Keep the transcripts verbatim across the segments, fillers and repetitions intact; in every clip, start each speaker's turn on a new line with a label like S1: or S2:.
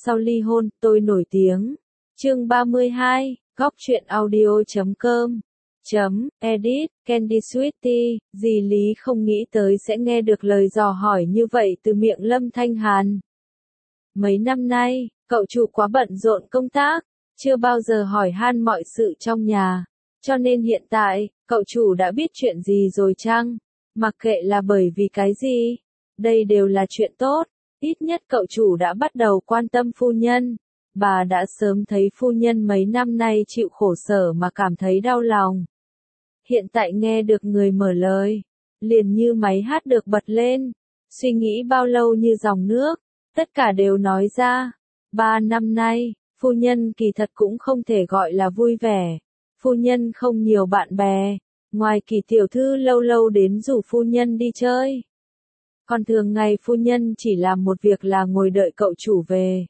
S1: sau ly hôn, tôi nổi tiếng. Chương ba mươi hai, góc truyện audio chấm com chấm edit, Candy Sweetie, dì Lý không nghĩ tới sẽ nghe được lời dò hỏi như vậy từ miệng Lâm Thanh Hàn. Mấy năm nay, cậu chủ quá bận rộn công tác, chưa bao giờ hỏi han mọi sự trong nhà, cho nên hiện tại, cậu chủ đã biết chuyện gì rồi chăng? Mặc kệ là bởi vì cái gì, đây đều là chuyện tốt, ít nhất cậu chủ đã bắt đầu quan tâm phu nhân. Bà đã sớm thấy phu nhân mấy năm nay chịu khổ sở mà cảm thấy đau lòng. Hiện tại nghe được người mở lời, liền như máy hát được bật lên, suy nghĩ bao lâu như dòng nước, tất cả đều nói ra. Ba năm nay, phu nhân kỳ thật cũng không thể gọi là vui vẻ. Phu nhân không nhiều bạn bè, ngoài Kỳ tiểu thư lâu lâu đến rủ phu nhân đi chơi. Còn thường ngày phu nhân chỉ làm một việc là ngồi đợi cậu chủ về.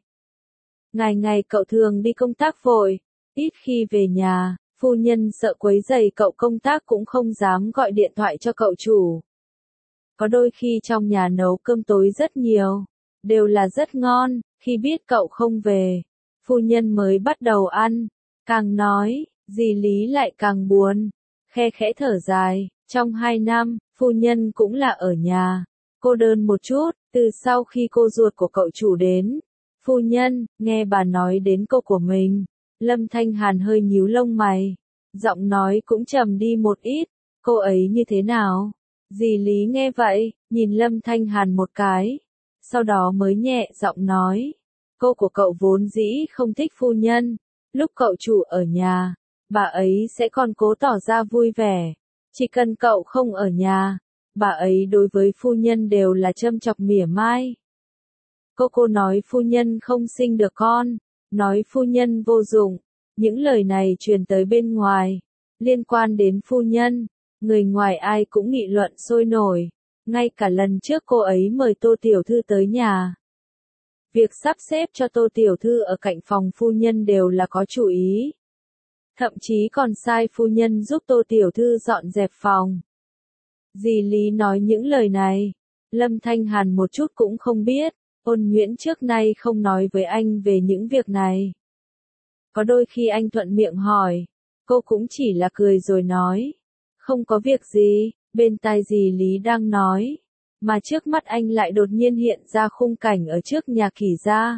S1: Ngày ngày cậu thường đi công tác vội, ít khi về nhà, phu nhân sợ quấy rầy cậu công tác cũng không dám gọi điện thoại cho cậu chủ. Có đôi khi trong nhà nấu cơm tối rất nhiều, đều là rất ngon, khi biết cậu không về, phu nhân mới bắt đầu ăn, càng nói, dì Lý lại càng buồn, khe khẽ thở dài, trong hai năm, phu nhân cũng là ở nhà, cô đơn một chút, từ sau khi cô ruột của cậu chủ đến. Phu nhân, nghe bà nói đến cô của mình, Lâm Thanh Hàn hơi nhíu lông mày, giọng nói cũng trầm đi một ít, cô ấy như thế nào? Dì Lý nghe vậy, nhìn Lâm Thanh Hàn một cái, sau đó mới nhẹ giọng nói, cô của cậu vốn dĩ không thích phu nhân, lúc cậu chủ ở nhà, bà ấy sẽ còn cố tỏ ra vui vẻ, chỉ cần cậu không ở nhà, bà ấy đối với phu nhân đều là châm chọc mỉa mai. Cô cô nói phu nhân không sinh được con, nói phu nhân vô dụng, những lời này truyền tới bên ngoài, liên quan đến phu nhân, người ngoài ai cũng nghị luận sôi nổi, ngay cả lần trước cô ấy mời Tô Tiểu Thư tới nhà. Việc sắp xếp cho Tô Tiểu Thư ở cạnh phòng phu nhân đều là có chủ ý. Thậm chí còn sai phu nhân giúp Tô Tiểu Thư dọn dẹp phòng. Dì Lý nói những lời này, Lâm Thanh Hàn một chút cũng không biết. Ôn Nguyễn trước nay không nói với anh về những việc này. Có đôi khi anh thuận miệng hỏi, cô cũng chỉ là cười rồi nói. Không có việc gì, bên tai dì Lý đang nói. Mà trước mắt anh lại đột nhiên hiện ra khung cảnh ở trước nhà Kỳ gia.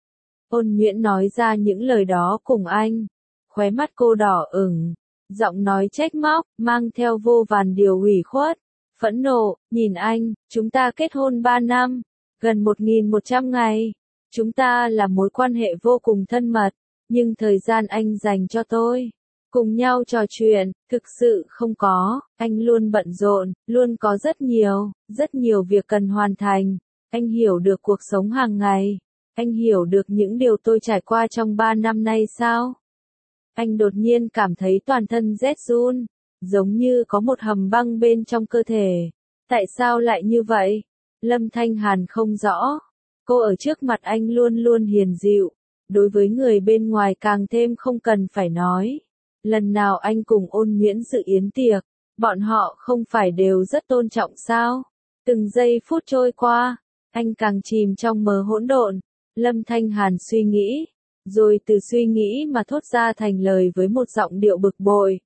S1: Ôn Nguyễn nói ra những lời đó cùng anh. Khóe mắt cô đỏ ửng, giọng nói trách móc, mang theo vô vàn điều ủy khuất. Phẫn nộ, nhìn anh, chúng ta kết hôn ba năm. Gần một nghìn một trăm ngày, chúng ta là mối quan hệ vô cùng thân mật, nhưng thời gian anh dành cho tôi, cùng nhau trò chuyện, thực sự không có, anh luôn bận rộn, luôn có rất nhiều, rất nhiều việc cần hoàn thành, anh hiểu được cuộc sống hàng ngày, anh hiểu được những điều tôi trải qua trong ba năm nay sao? Anh đột nhiên cảm thấy toàn thân rét run, giống như có một hầm băng bên trong cơ thể, tại sao lại như vậy? Lâm Thanh Hàn không rõ, cô ở trước mặt anh luôn luôn hiền dịu, đối với người bên ngoài càng thêm không cần phải nói. Lần nào anh cùng Ôn Nguyễn dự yến tiệc, bọn họ không phải đều rất tôn trọng sao? Từng giây phút trôi qua, anh càng chìm trong mờ hỗn độn. Lâm Thanh Hàn suy nghĩ, rồi từ suy nghĩ mà thốt ra thành lời với một giọng điệu bực bội.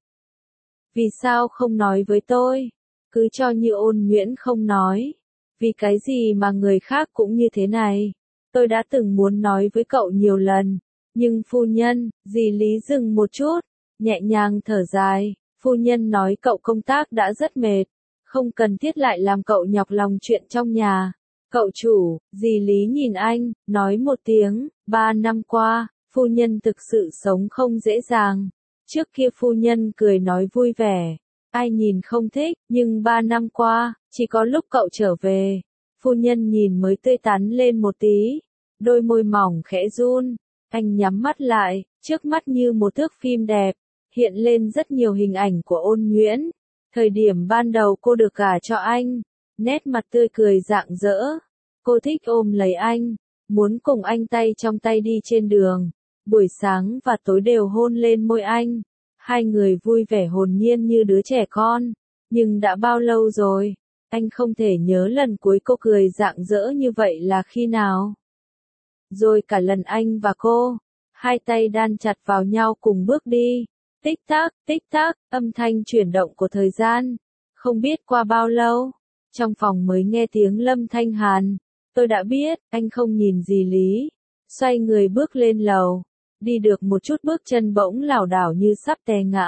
S1: Vì sao không nói với tôi? Cứ cho như Ôn Nguyễn không nói. Vì cái gì mà người khác cũng như thế này? Tôi đã từng muốn nói với cậu nhiều lần, nhưng phu nhân, dì Lý dừng một chút, nhẹ nhàng thở dài, phu nhân nói cậu công tác đã rất mệt, không cần thiết lại làm cậu nhọc lòng chuyện trong nhà. Cậu chủ, dì Lý nhìn anh, nói một tiếng, ba năm qua, phu nhân thực sự sống không dễ dàng. Trước kia phu nhân cười nói vui vẻ, ai nhìn không thích, nhưng ba năm qua, chỉ có lúc cậu trở về, phu nhân nhìn mới tươi tắn lên một tí, đôi môi mỏng khẽ run, anh nhắm mắt lại, trước mắt như một thước phim đẹp, hiện lên rất nhiều hình ảnh của Ôn Nguyễn. Thời điểm ban đầu cô được gả cho anh, nét mặt tươi cười rạng rỡ, cô thích ôm lấy anh, muốn cùng anh tay trong tay đi trên đường, buổi sáng và tối đều hôn lên môi anh. Hai người vui vẻ hồn nhiên như đứa trẻ con, nhưng đã bao lâu rồi, anh không thể nhớ lần cuối cô cười rạng rỡ như vậy là khi nào. Rồi cả lần anh và cô, hai tay đan chặt vào nhau cùng bước đi. Tích tắc, tích tắc, âm thanh chuyển động của thời gian. Không biết qua bao lâu, trong phòng mới nghe tiếng Lâm Thanh Hàn. Tôi đã biết, anh không nhìn dì Lý. Xoay người bước lên lầu. Đi được một chút bước chân bỗng lảo đảo như sắp té ngã.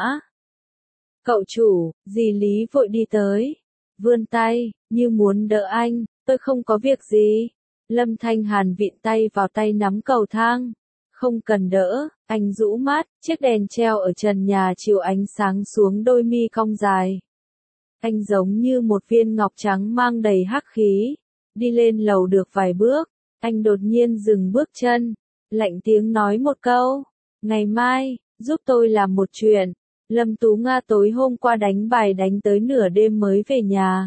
S1: Cậu chủ, dì Lý vội đi tới. Vươn tay, như muốn đỡ anh. Tôi không có việc gì. Lâm Thanh Hàn vịn tay vào tay nắm cầu thang. Không cần đỡ, anh rũ mắt, chiếc đèn treo ở trần nhà chiếu ánh sáng xuống đôi mi cong dài. Anh giống như một viên ngọc trắng mang đầy hắc khí. Đi lên lầu được vài bước, anh đột nhiên dừng bước chân, lạnh tiếng nói một câu. Ngày mai, giúp tôi làm một chuyện. Lâm Tú Nga tối hôm qua đánh bài đánh tới nửa đêm mới về nhà.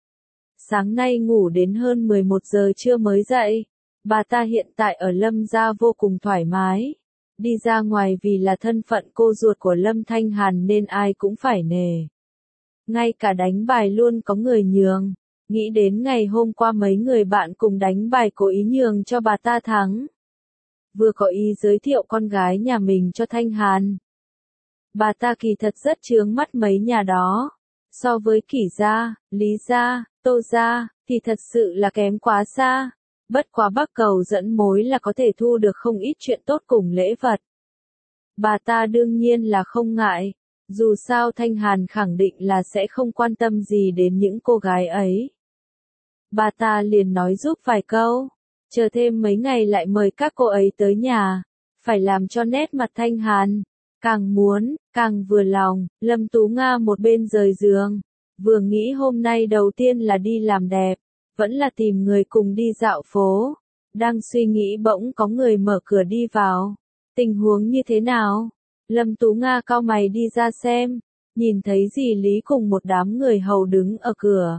S1: Sáng nay ngủ đến hơn mười một giờ trưa mới dậy. Bà ta hiện tại ở Lâm gia vô cùng thoải mái. Đi ra ngoài vì là thân phận cô ruột của Lâm Thanh Hàn nên ai cũng phải nể. Ngay cả đánh bài luôn có người nhường. Nghĩ đến ngày hôm qua mấy người bạn cùng đánh bài cố ý nhường cho bà ta thắng. Vừa có ý giới thiệu con gái nhà mình cho Thanh Hàn. Bà ta kỳ thật rất chướng mắt mấy nhà đó. So với Kỷ gia, Lý gia, Tô gia, thì thật sự là kém quá xa. Bất quá Bắc Cầu dẫn mối là có thể thu được không ít chuyện tốt cùng lễ vật. Bà ta đương nhiên là không ngại. Dù sao Thanh Hàn khẳng định là sẽ không quan tâm gì đến những cô gái ấy. Bà ta liền nói giúp vài câu. Chờ thêm mấy ngày lại mời các cô ấy tới nhà. Phải làm cho nét mặt Thanh Hàn. Càng muốn, càng vừa lòng. Lâm Tú Nga một bên rời giường. Vừa nghĩ hôm nay đầu tiên là đi làm đẹp. Vẫn là tìm người cùng đi dạo phố. Đang suy nghĩ bỗng có người mở cửa đi vào. Tình huống như thế nào? Lâm Tú Nga cau mày đi ra xem. Nhìn thấy dì Lý cùng một đám người hầu đứng ở cửa.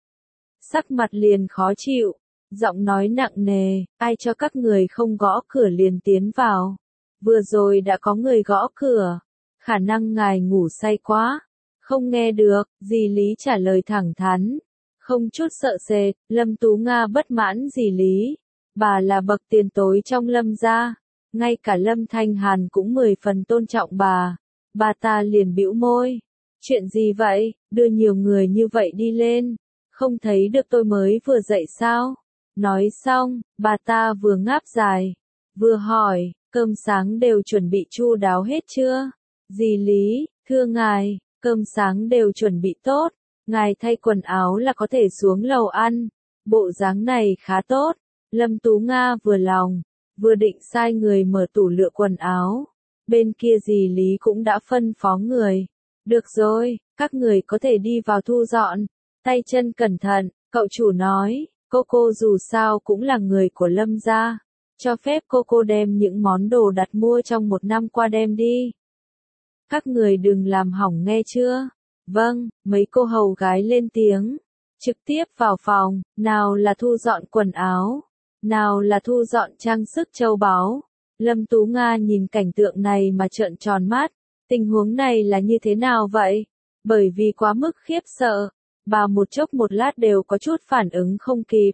S1: Sắc mặt liền khó chịu. Giọng nói nặng nề. Ai cho các người không gõ cửa liền tiến vào. Vừa rồi đã có người gõ cửa. Khả năng ngài ngủ say quá. Không nghe được. Dì Lý trả lời thẳng thắn. Không chút sợ sệt. Lâm Tú Nga bất mãn dì Lý. Bà là bậc tiền tối trong Lâm gia. Ngay cả Lâm Thanh Hàn cũng mười phần tôn trọng bà. Bà ta liền bĩu môi. Chuyện gì vậy, đưa nhiều người như vậy đi lên. Không thấy được tôi mới vừa dậy sao? Nói xong, bà ta vừa ngáp dài. Vừa hỏi, cơm sáng đều chuẩn bị chu đáo hết chưa? Dì Lý, thưa ngài, cơm sáng đều chuẩn bị tốt. Ngài thay quần áo là có thể xuống lầu ăn. Bộ dáng này khá tốt. Lâm Tú Nga vừa lòng. Vừa định sai người mở tủ lựa quần áo. Bên kia dì Lý cũng đã phân phó người. Được rồi, các người có thể đi vào thu dọn. Tay chân cẩn thận, cậu chủ nói. Cô cô dù sao cũng là người của Lâm gia. Cho phép cô cô đem những món đồ đặt mua trong một năm qua đem đi. Các người đừng làm hỏng nghe chưa? Vâng, mấy cô hầu gái lên tiếng. Trực tiếp vào phòng, nào là thu dọn quần áo. Nào là thu dọn trang sức châu báu. Lâm Tú Nga nhìn cảnh tượng này mà trợn tròn mắt. Tình huống này là như thế nào vậy? Bởi vì quá mức khiếp sợ. Bà một chốc một lát đều có chút phản ứng không kịp.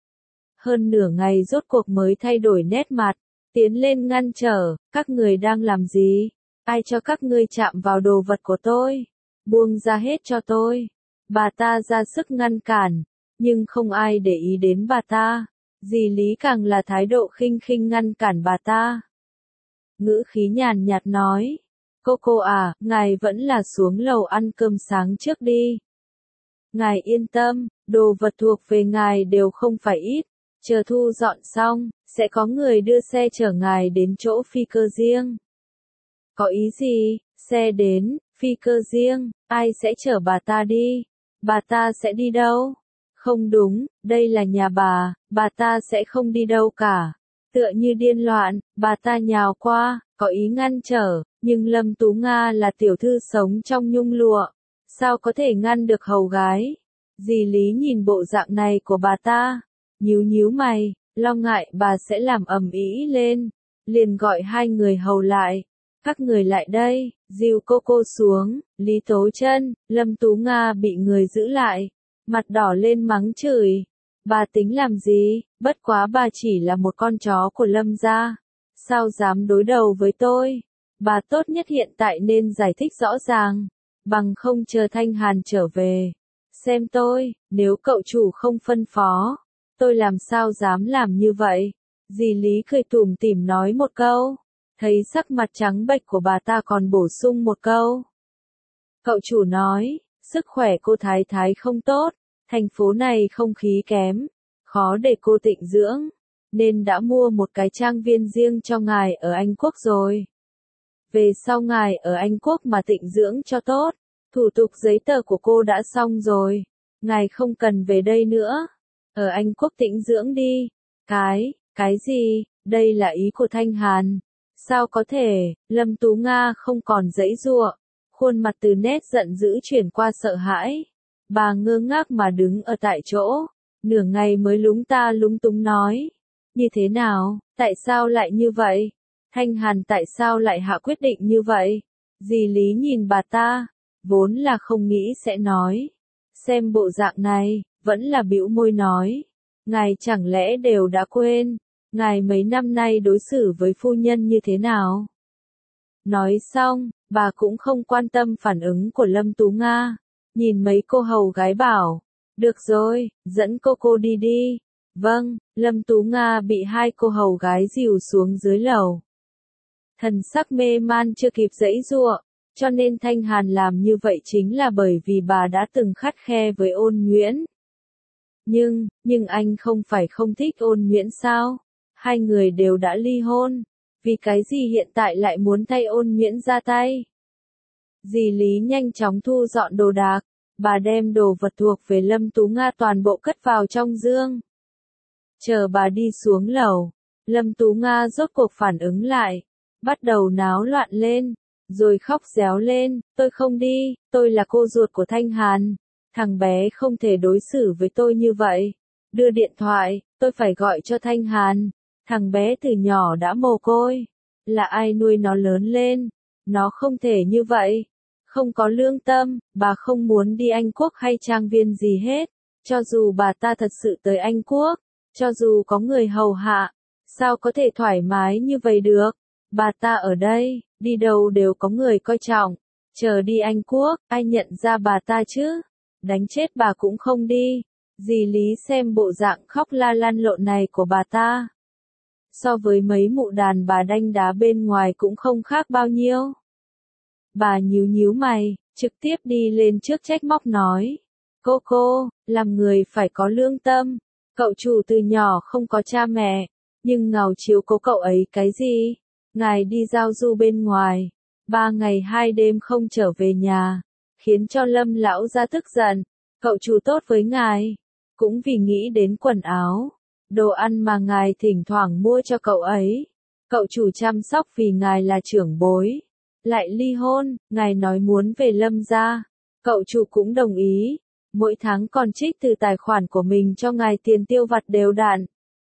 S1: Hơn nửa ngày rốt cuộc mới thay đổi nét mặt. Tiến lên ngăn trở. Các người đang làm gì? Ai cho các ngươi chạm vào đồ vật của tôi? Buông ra hết cho tôi. Bà ta ra sức ngăn cản. Nhưng không ai để ý đến bà ta. Dì Lý càng là thái độ khinh khinh ngăn cản bà ta. Ngữ khí nhàn nhạt nói. Cô cô à, ngài vẫn là xuống lầu ăn cơm sáng trước đi. Ngài yên tâm, đồ vật thuộc về ngài đều không phải ít. Chờ thu dọn xong, sẽ có người đưa xe chở ngài đến chỗ phi cơ riêng. Có ý gì? Xe đến, phi cơ riêng, ai sẽ chở bà ta đi? Bà ta sẽ đi đâu? Không đúng, đây là nhà bà, bà ta sẽ không đi đâu cả. Tựa như điên loạn, bà ta nhào qua, có ý ngăn trở, nhưng Lâm Tú Nga là tiểu thư sống trong nhung lụa. Sao có thể ngăn được hầu gái? Dì Lý nhìn bộ dạng này của bà ta, nhíu nhíu mày, lo ngại bà sẽ làm ầm ĩ lên. Liền gọi hai người hầu lại. Các người lại đây, dìu cô cô xuống. Lý Tố Chân, Lâm Tú Nga bị người giữ lại. Mặt đỏ lên mắng chửi. Bà tính làm gì, bất quá bà chỉ là một con chó của Lâm gia. Sao dám đối đầu với tôi? Bà tốt nhất hiện tại nên giải thích rõ ràng, bằng không chờ Thanh Hàn trở về. Xem tôi, nếu cậu chủ không phân phó, tôi làm sao dám làm như vậy? Dì Lý cười tủm tỉm nói một câu, thấy sắc mặt trắng bệch của bà ta còn bổ sung một câu. Cậu chủ nói, sức khỏe cô Thái Thái không tốt, thành phố này không khí kém, khó để cô tịnh dưỡng, nên đã mua một cái trang viên riêng cho ngài ở Anh Quốc rồi. Về sau ngài ở Anh Quốc mà tịnh dưỡng cho tốt, thủ tục giấy tờ của cô đã xong rồi, ngài không cần về đây nữa, ở Anh Quốc tịnh dưỡng đi. Cái, cái gì, đây là ý của Thanh Hàn, sao có thể, Lâm Tú Nga không còn giãy giụa, khuôn mặt từ nét giận dữ chuyển qua sợ hãi, bà ngơ ngác mà đứng ở tại chỗ, nửa ngày mới lúng ta lúng túng nói, như thế nào, tại sao lại như vậy? Thanh Hàn tại sao lại hạ quyết định như vậy? Dì Lý nhìn bà ta, vốn là không nghĩ sẽ nói. Xem bộ dạng này, vẫn là bĩu môi nói. Ngài chẳng lẽ đều đã quên, ngài mấy năm nay đối xử với phu nhân như thế nào? Nói xong, bà cũng không quan tâm phản ứng của Lâm Tú Nga. Nhìn mấy cô hầu gái bảo, được rồi, dẫn cô cô đi đi. Vâng, Lâm Tú Nga bị hai cô hầu gái dìu xuống dưới lầu. Thần sắc mê man chưa kịp giãy giụa, cho nên Thanh Hàn làm như vậy chính là bởi vì bà đã từng khắt khe với Ôn Nhuyễn. Nhưng, nhưng anh không phải không thích Ôn Nhuyễn sao? Hai người đều đã ly hôn, vì cái gì hiện tại lại muốn thay Ôn Nhuyễn ra tay? Dì Lý nhanh chóng thu dọn đồ đạc, bà đem đồ vật thuộc về Lâm Tú Nga toàn bộ cất vào trong dương. Chờ bà đi xuống lầu, Lâm Tú Nga rốt cuộc phản ứng lại, bắt đầu náo loạn lên, rồi khóc réo lên, tôi không đi, tôi là cô ruột của Thanh Hàn, thằng bé không thể đối xử với tôi như vậy, đưa điện thoại, tôi phải gọi cho Thanh Hàn, thằng bé từ nhỏ đã mồ côi, là ai nuôi nó lớn lên, nó không thể như vậy, không có lương tâm, bà không muốn đi Anh Quốc hay trang viên gì hết, cho dù bà ta thật sự tới Anh Quốc, cho dù có người hầu hạ, sao có thể thoải mái như vậy được? Bà ta ở đây, đi đâu đều có người coi trọng, chờ đi Anh Quốc, ai nhận ra bà ta chứ? Đánh chết bà cũng không đi. Dì Lý xem bộ dạng khóc la lăn lộn này của bà ta. So với mấy mụ đàn bà đanh đá bên ngoài cũng không khác bao nhiêu. Bà nhíu nhíu mày, trực tiếp đi lên trước trách móc nói. Cô cô, làm người phải có lương tâm. Cậu chủ từ nhỏ không có cha mẹ, nhưng ngào chiếu cố cậu ấy cái gì? Ngài đi giao du bên ngoài, ba ngày hai đêm không trở về nhà, khiến cho Lâm lão gia tức giận. Cậu chủ tốt với ngài, cũng vì nghĩ đến quần áo, đồ ăn mà ngài thỉnh thoảng mua cho cậu ấy. Cậu chủ chăm sóc vì ngài là trưởng bối, lại ly hôn, ngài nói muốn về Lâm gia, cậu chủ cũng đồng ý, mỗi tháng còn trích từ tài khoản của mình cho ngài tiền tiêu vặt đều đặn.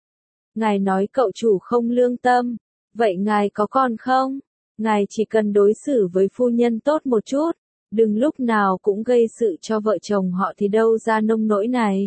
S1: Ngài nói cậu chủ không lương tâm, vậy ngài có con không? Ngài chỉ cần đối xử với phu nhân tốt một chút, đừng lúc nào cũng gây sự cho vợ chồng họ thì đâu ra nông nỗi này.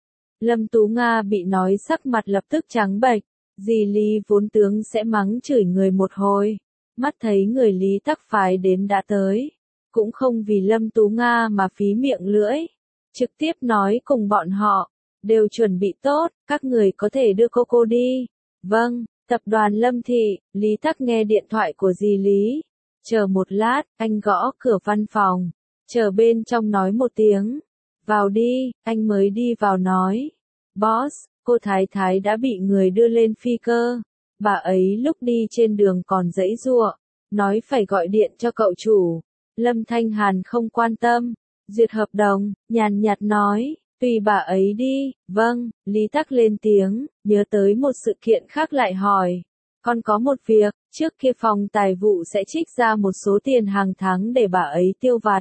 S1: Lâm Tú Nga bị nói sắc mặt lập tức trắng bệch, dì Lý vốn tướng sẽ mắng chửi người một hồi, mắt thấy người Lý Tắc phái đến đã tới, cũng không vì Lâm Tú Nga mà phí miệng lưỡi, trực tiếp nói cùng bọn họ, đều chuẩn bị tốt, các người có thể đưa cô cô đi. Vâng. Tập đoàn Lâm Thị, Lý Tắc nghe điện thoại của dì Lý. Chờ một lát, anh gõ cửa văn phòng. Chờ bên trong nói một tiếng. Vào đi, anh mới đi vào nói. Boss, cô Thái Thái đã bị người đưa lên phi cơ. Bà ấy lúc đi trên đường còn giãy giụa, nói phải gọi điện cho cậu chủ. Lâm Thanh Hàn không quan tâm. Duyệt hợp đồng, nhàn nhạt nói. Tùy bà ấy đi, vâng, Lý Tắc lên tiếng, nhớ tới một sự kiện khác lại hỏi. Còn có một việc, trước kia phòng tài vụ sẽ trích ra một số tiền hàng tháng để bà ấy tiêu vặt.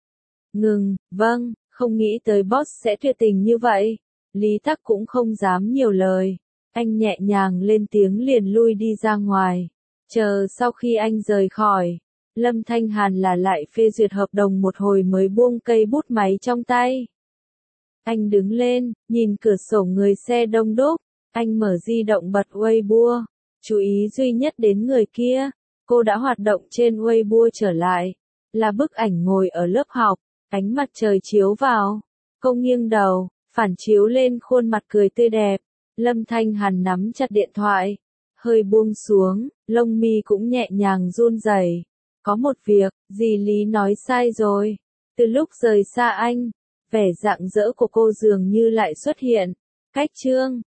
S1: Ngừng, vâng, không nghĩ tới boss sẽ tuyệt tình như vậy. Lý Tắc cũng không dám nhiều lời. Anh nhẹ nhàng lên tiếng liền lui đi ra ngoài. Chờ sau khi anh rời khỏi, Lâm Thanh Hàn là lại phê duyệt hợp đồng một hồi mới buông cây bút máy trong tay. Anh đứng lên, nhìn cửa sổ người xe đông đúc. Anh mở di động bật Weibo. Chú ý duy nhất đến người kia. Cô đã hoạt động trên Weibo trở lại. Là bức ảnh ngồi ở lớp học. Ánh mặt trời chiếu vào. Cô nghiêng đầu, phản chiếu lên khuôn mặt cười tươi đẹp. Lâm Thanh Hàn nắm chặt điện thoại. Hơi buông xuống, lông mi cũng nhẹ nhàng run rẩy. Có một việc, dì Lý nói sai rồi. Từ lúc rời xa anh, vẻ rạng rỡ của cô dường như lại xuất hiện. Cách chương